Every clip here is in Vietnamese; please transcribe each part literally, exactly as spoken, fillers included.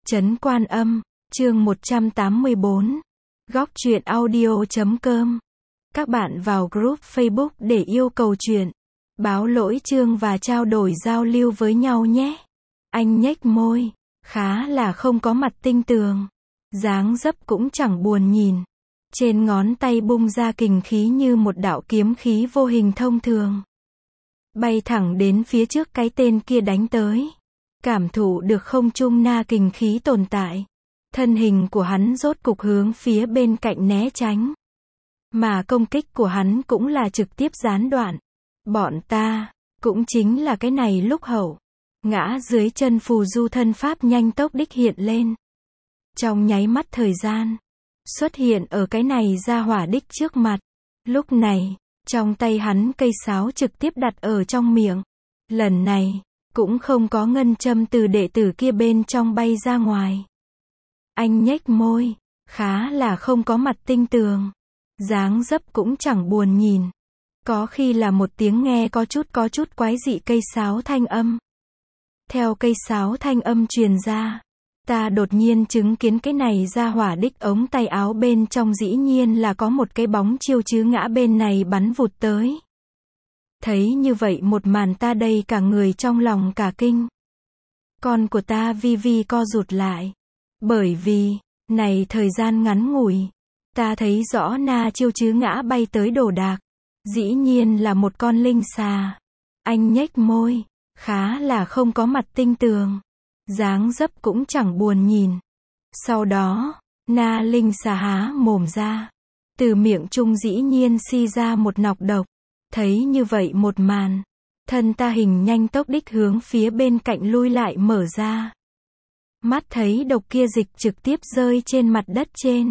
Trấn Quan Âm, chương một trăm tám mươi bốn. Góc truyện audio chấm com. Các bạn vào group Facebook để yêu cầu truyện, báo lỗi chương và trao đổi giao lưu với nhau nhé. Anh nhếch môi, khá là không có mặt tinh tường. Dáng dấp cũng chẳng buồn nhìn. Trên ngón tay bung ra kình khí như một đạo kiếm khí vô hình thông thường. Bay thẳng đến phía trước cái tên kia đánh tới. Cảm thụ được không trung na kình khí tồn tại. Thân hình của hắn rốt cục hướng phía bên cạnh né tránh. Mà công kích của hắn cũng là trực tiếp gián đoạn. Bọn ta, cũng chính là cái này lúc hậu. Ngã dưới chân phù du thân pháp nhanh tốc đích hiện lên. Trong nháy mắt thời gian, xuất hiện ở cái này ra hỏa đích trước mặt. Lúc này, trong tay hắn cây sáo trực tiếp đặt ở trong miệng. Lần này, cũng không có ngân châm từ đệ tử kia bên trong bay ra ngoài. Anh nhếch môi, khá là không có mặt tinh tường. Dáng dấp cũng chẳng buồn nhìn. Có khi là một tiếng nghe có chút có chút quái dị cây sáo thanh âm. Theo cây sáo thanh âm truyền ra, ta đột nhiên chứng kiến cái này ra hỏa đích ống tay áo bên trong dĩ nhiên là có một cái bóng chiêu chứ ngã bên này bắn vụt tới. Thấy như vậy một màn ta đây cả người trong lòng cả kinh. Con của ta vi vi co rụt lại. Bởi vì, này thời gian ngắn ngủi, ta thấy rõ na chiêu chứ ngã bay tới đồ đạc. Dĩ nhiên là một con linh xà. Anh nhếch môi, khá là không có mặt tinh tường. Dáng dấp cũng chẳng buồn nhìn. Sau đó, na linh xà há mồm ra. Từ miệng trung dĩ nhiên si ra một nọc độc. Thấy như vậy một màn, thân ta hình nhanh tốc đích hướng phía bên cạnh lui lại mở ra. Mắt thấy độc kia dịch trực tiếp rơi trên mặt đất trên.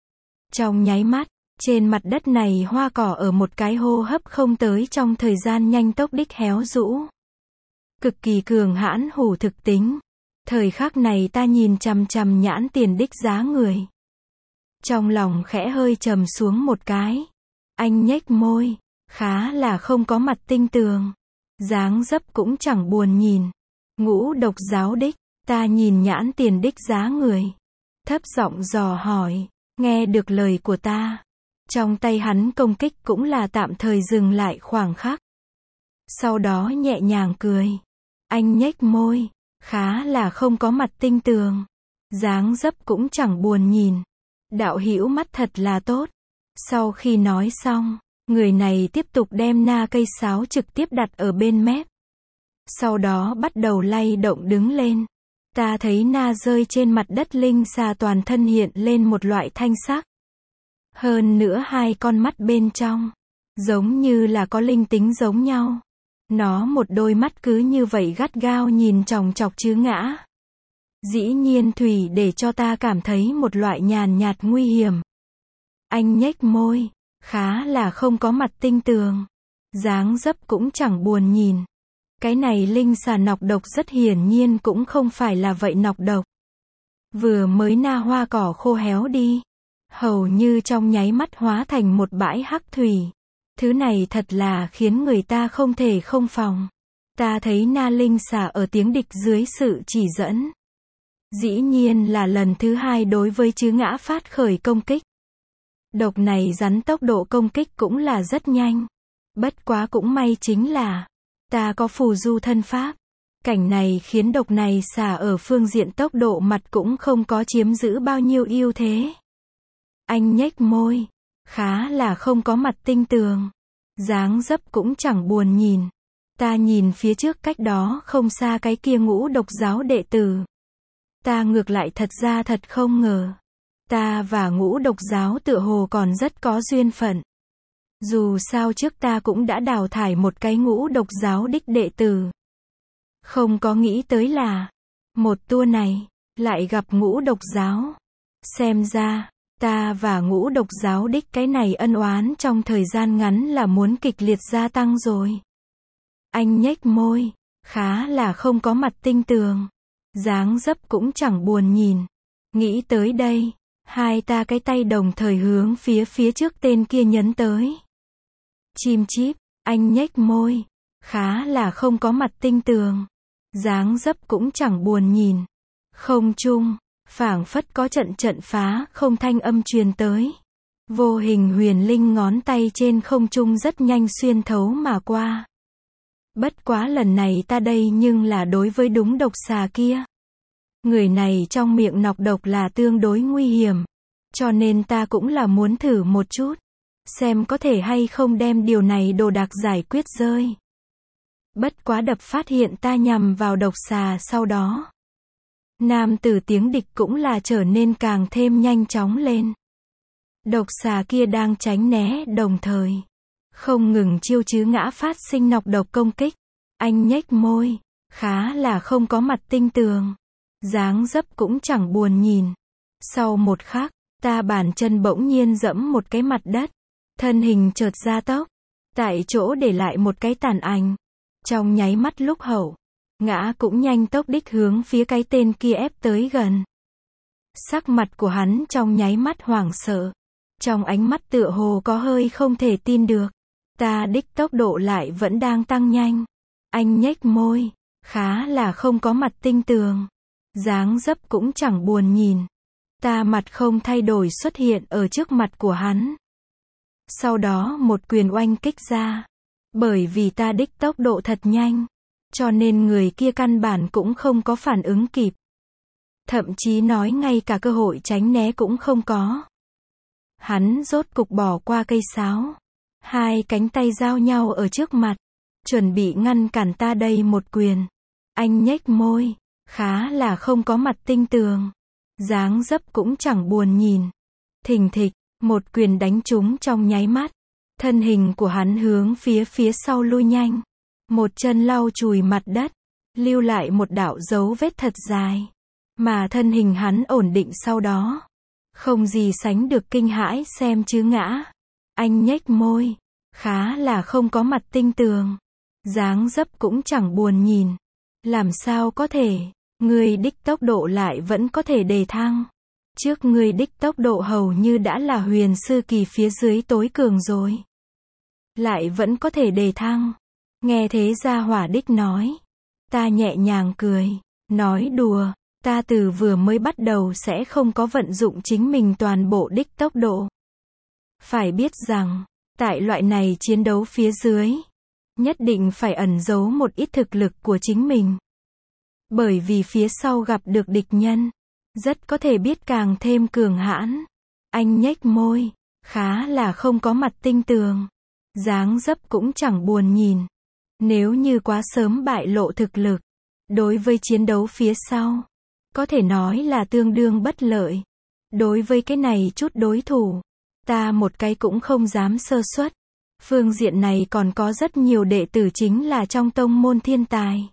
Trong nháy mắt, trên mặt đất này hoa cỏ ở một cái hô hấp không tới trong thời gian nhanh tốc đích héo rũ. Cực kỳ cường hãn hủ thực tính. Thời khắc này ta nhìn chằm chằm nhãn tiền đích giá người. Trong lòng khẽ hơi trầm xuống một cái. Anh nhếch môi, khá là không có mặt tinh tường. Dáng dấp cũng chẳng buồn nhìn. Ngũ độc giáo đích, ta nhìn nhãn tiền đích giá người. Thấp giọng dò hỏi, nghe được lời của ta. Trong tay hắn công kích cũng là tạm thời dừng lại khoảng khắc. Sau đó nhẹ nhàng cười. Anh nhếch môi, khá là không có mặt tinh tường. Dáng dấp cũng chẳng buồn nhìn. Đạo hữu mắt thật là tốt. Sau khi nói xong, người này tiếp tục đem na cây sáo trực tiếp đặt ở bên mép. Sau đó bắt đầu lay động đứng lên. Ta thấy na rơi trên mặt đất linh xà toàn thân hiện lên một loại thanh sắc. Hơn nữa hai con mắt bên trong, giống như là có linh tính giống nhau. Nó một đôi mắt cứ như vậy gắt gao nhìn chòng chọc chứ ngã. Dĩ nhiên thủy để cho ta cảm thấy một loại nhàn nhạt nguy hiểm. Anh nhếch môi, khá là không có mặt tinh tường. Dáng dấp cũng chẳng buồn nhìn. Cái này linh xà nọc độc rất hiển nhiên cũng không phải là vậy nọc độc. Vừa mới na hoa cỏ khô héo đi. Hầu như trong nháy mắt hóa thành một bãi hắc thủy. Thứ này thật là khiến người ta không thể không phòng. Ta thấy na linh xà ở tiếng địch dưới sự chỉ dẫn. Dĩ nhiên là lần thứ hai đối với chứ ngã phát khởi công kích. Độc này rắn tốc độ công kích cũng là rất nhanh. Bất quá cũng may chính là ta có phù du thân pháp. Cảnh này khiến độc này xả ở phương diện tốc độ mặt cũng không có chiếm giữ bao nhiêu ưu thế. Anh nhếch môi, khá là không có mặt tinh tường. Dáng dấp cũng chẳng buồn nhìn. Ta nhìn phía trước cách đó không xa cái kia ngũ độc giáo đệ tử. Ta ngược lại thật ra thật không ngờ. Ta và ngũ độc giáo tựa hồ còn rất có duyên phận. Dù sao trước ta cũng đã đào thải một cái ngũ độc giáo đích đệ tử. Không có nghĩ tới là, một tour này, lại gặp ngũ độc giáo. Xem ra, ta và ngũ độc giáo đích cái này ân oán trong thời gian ngắn là muốn kịch liệt gia tăng rồi. Anh nhếch môi, khá là không có mặt tinh tường. Dáng dấp cũng chẳng buồn nhìn. Nghĩ tới đây, hai ta cái tay đồng thời hướng phía phía trước tên kia nhấn tới. Chim chíp, anh nhếch môi, khá là không có mặt tinh tường. Dáng dấp cũng chẳng buồn nhìn. Không trung, phảng phất có trận trận phá không thanh âm truyền tới. Vô hình huyền linh ngón tay trên không trung rất nhanh xuyên thấu mà qua. Bất quá lần này ta đây nhưng là đối với đúng độc xà kia. Người này trong miệng nọc độc là tương đối nguy hiểm. Cho nên ta cũng là muốn thử một chút. Xem có thể hay không đem điều này đồ đạc giải quyết rơi. Bất quá đập phát hiện ta nhằm vào độc xà sau đó. Nam tử tiếng địch cũng là trở nên càng thêm nhanh chóng lên. Độc xà kia đang tránh né đồng thời. Không ngừng chiêu chứ ngã phát sinh nọc độc công kích. Anh nhếch môi. Khá là không có mặt tinh tường. Dáng dấp cũng chẳng buồn nhìn. Sau một khắc, ta bàn chân bỗng nhiên dẫm một cái mặt đất. Thân hình chợt gia tốc. Tại chỗ để lại một cái tàn ảnh. Trong nháy mắt lúc hậu. Ngã cũng nhanh tốc đích hướng phía cái tên kia ép tới gần. Sắc mặt của hắn trong nháy mắt hoảng sợ. Trong ánh mắt tựa hồ có hơi không thể tin được. Ta đích tốc độ lại vẫn đang tăng nhanh. Anh nhếch môi. Khá là không có mặt tinh tường. Dáng dấp cũng chẳng buồn nhìn. Ta mặt không thay đổi xuất hiện ở trước mặt của hắn. Sau đó một quyền oanh kích ra. Bởi vì ta đích tốc độ thật nhanh. Cho nên người kia căn bản cũng không có phản ứng kịp. Thậm chí nói ngay cả cơ hội tránh né cũng không có. Hắn rốt cục bỏ qua cây sáo. Hai cánh tay giao nhau ở trước mặt. Chuẩn bị ngăn cản ta đây một quyền. Anh nhếch môi. Khá là không có mặt tinh tường. Dáng dấp cũng chẳng buồn nhìn. Thình thịch, một quyền đánh trúng trong nháy mắt. Thân hình của hắn hướng phía phía sau lui nhanh. Một chân lau chùi mặt đất. Lưu lại một đạo dấu vết thật dài. Mà thân hình hắn ổn định sau đó. Không gì sánh được kinh hãi xem chứ ngã. Anh nhếch môi. Khá là không có mặt tinh tường. Dáng dấp cũng chẳng buồn nhìn. Làm sao có thể. Người đích tốc độ lại vẫn có thể đề thăng. Trước người đích tốc độ hầu như đã là huyền sư kỳ phía dưới tối cường rồi. Lại vẫn có thể đề thăng. Nghe thế gia hỏa đích nói. Ta nhẹ nhàng cười. Nói đùa. Ta từ vừa mới bắt đầu sẽ không có vận dụng chính mình toàn bộ đích tốc độ. Phải biết rằng. Tại loại này chiến đấu phía dưới. Nhất định phải ẩn giấu một ít thực lực của chính mình. Bởi vì phía sau gặp được địch nhân. Rất có thể biết càng thêm cường hãn. Anh nhếch môi. Khá là không có mặt tinh tường. Dáng dấp cũng chẳng buồn nhìn. Nếu như quá sớm bại lộ thực lực. Đối với chiến đấu phía sau. Có thể nói là tương đương bất lợi. Đối với cái này chút đối thủ. Ta một cái cũng không dám sơ suất. Phương diện này còn có rất nhiều đệ tử chính là trong tông môn thiên tài.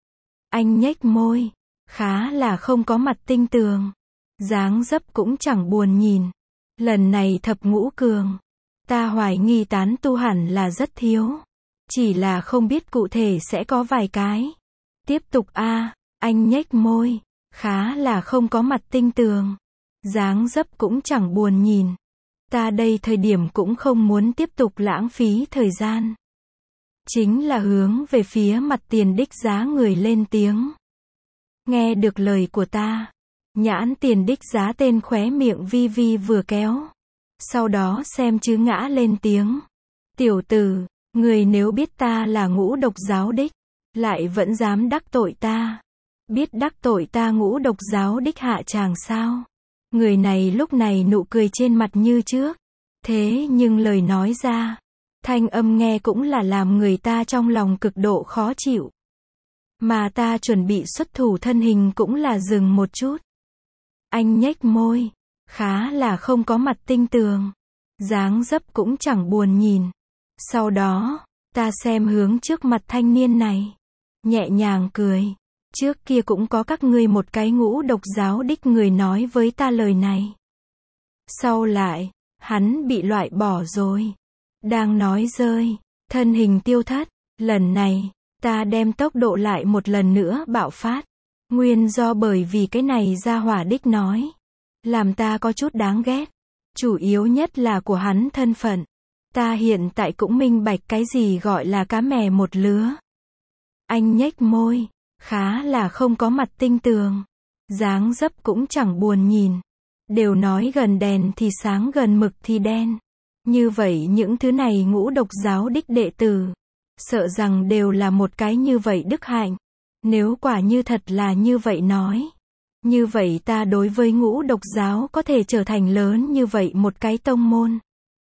Anh nhếch môi. Khá là không có mặt tinh tường. Dáng dấp cũng chẳng buồn nhìn. Lần này thập ngũ cường. Ta hoài nghi tán tu hẳn là rất thiếu. Chỉ là không biết cụ thể sẽ có vài cái. Tiếp tục a à, anh nhếch môi. Khá là không có mặt tinh tường. Dáng dấp cũng chẳng buồn nhìn. Ta đây thời điểm cũng không muốn tiếp tục lãng phí thời gian. Chính là hướng về phía mặt tiền đích giá người lên tiếng. Nghe được lời của ta. Nhãn tiền đích giá tên khóe miệng vi vi vừa kéo. Sau đó xem chứ ngã lên tiếng. Tiểu tử, người nếu biết ta là ngũ độc giáo đích. Lại vẫn dám đắc tội ta. Biết đắc tội ta ngũ độc giáo đích hạ chàng sao. Người này lúc này nụ cười trên mặt như trước. Thế nhưng lời nói ra. Thanh âm nghe cũng là làm người ta trong lòng cực độ khó chịu. Mà ta chuẩn bị xuất thủ thân hình cũng là dừng một chút. Anh nhếch môi. Khá là không có mặt tinh tường. Dáng dấp cũng chẳng buồn nhìn. Sau đó, ta xem hướng trước mặt thanh niên này. Nhẹ nhàng cười. Trước kia cũng có các ngươi một cái ngũ độc giáo đích người nói với ta lời này. Sau lại, hắn bị loại bỏ rồi. Đang nói rơi, thân hình tiêu thất. Lần này, ta đem tốc độ lại một lần nữa bạo phát. Nguyên do bởi vì cái này ra hỏa đích nói. Làm ta có chút đáng ghét. Chủ yếu nhất là của hắn thân phận. Ta hiện tại cũng minh bạch cái gì gọi là cá mè một lứa. Anh nhếch môi. Khá là không có mặt tinh tường. dáng dấp cũng chẳng buồn nhìn. Đều nói gần đèn thì sáng gần mực thì đen. Như vậy những thứ này ngũ độc giáo đích đệ tử, sợ rằng đều là một cái như vậy đức hạnh. Nếu quả như thật là như vậy nói, như vậy ta đối với ngũ độc giáo có thể trở thành lớn như vậy một cái tông môn,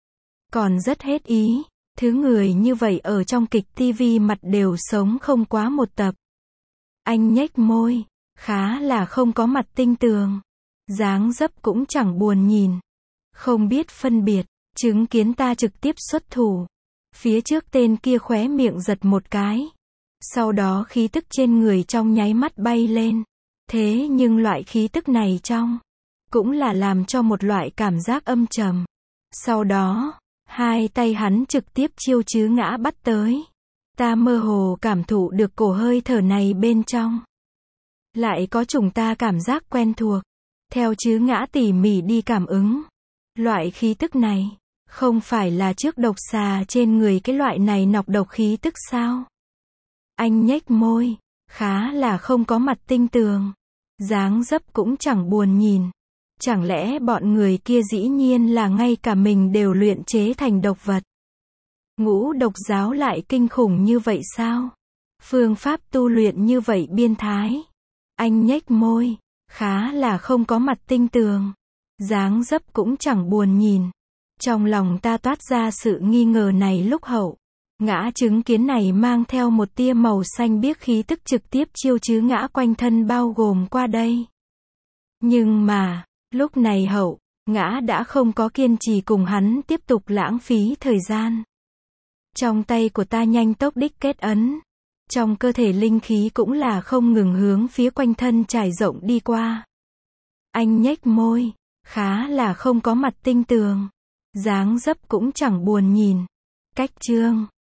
còn rất hết ý. Thứ người như vậy ở trong kịch tivi mặt đều sống không quá một tập. Anh nhếch môi, khá là không có mặt tinh tường, dáng dấp cũng chẳng buồn nhìn, không biết phân biệt. Chứng kiến ta trực tiếp xuất thủ, phía trước tên kia khóe miệng giật một cái, sau đó khí tức trên người trong nháy mắt bay lên. Thế nhưng loại khí tức này trong, cũng là làm cho một loại cảm giác âm trầm. Sau đó, hai tay hắn trực tiếp chiêu chứ ngã bắt tới. Ta mơ hồ cảm thụ được cổ hơi thở này bên trong, lại có chủng ta cảm giác quen thuộc. Theo chứ ngã tỉ mỉ đi cảm ứng, loại khí tức này, không phải là trước độc xà trên người cái loại này nọc độc khí tức sao? Anh nhếch môi, khá là không có mặt tinh tường, dáng dấp cũng chẳng buồn nhìn. Chẳng lẽ bọn người kia dĩ nhiên là ngay cả mình đều luyện chế thành độc vật? Ngũ độc giáo lại kinh khủng như vậy sao? Phương pháp tu luyện như vậy biên thái. Anh nhếch môi, khá là không có mặt tinh tường, dáng dấp cũng chẳng buồn nhìn. Trong lòng ta toát ra sự nghi ngờ này lúc hậu. Ngã chứng kiến này mang theo một tia màu xanh biếc khí tức trực tiếp chiêu chứ ngã quanh thân bao gồm qua đây. Nhưng mà, lúc này hậu, ngã đã không có kiên trì cùng hắn tiếp tục lãng phí thời gian. Trong tay của ta nhanh tốc đích kết ấn. Trong cơ thể linh khí cũng là không ngừng hướng phía quanh thân trải rộng đi qua. Anh nhếch môi, khá là không có mặt tinh tường, dáng dấp cũng chẳng buồn nhìn. Cách chương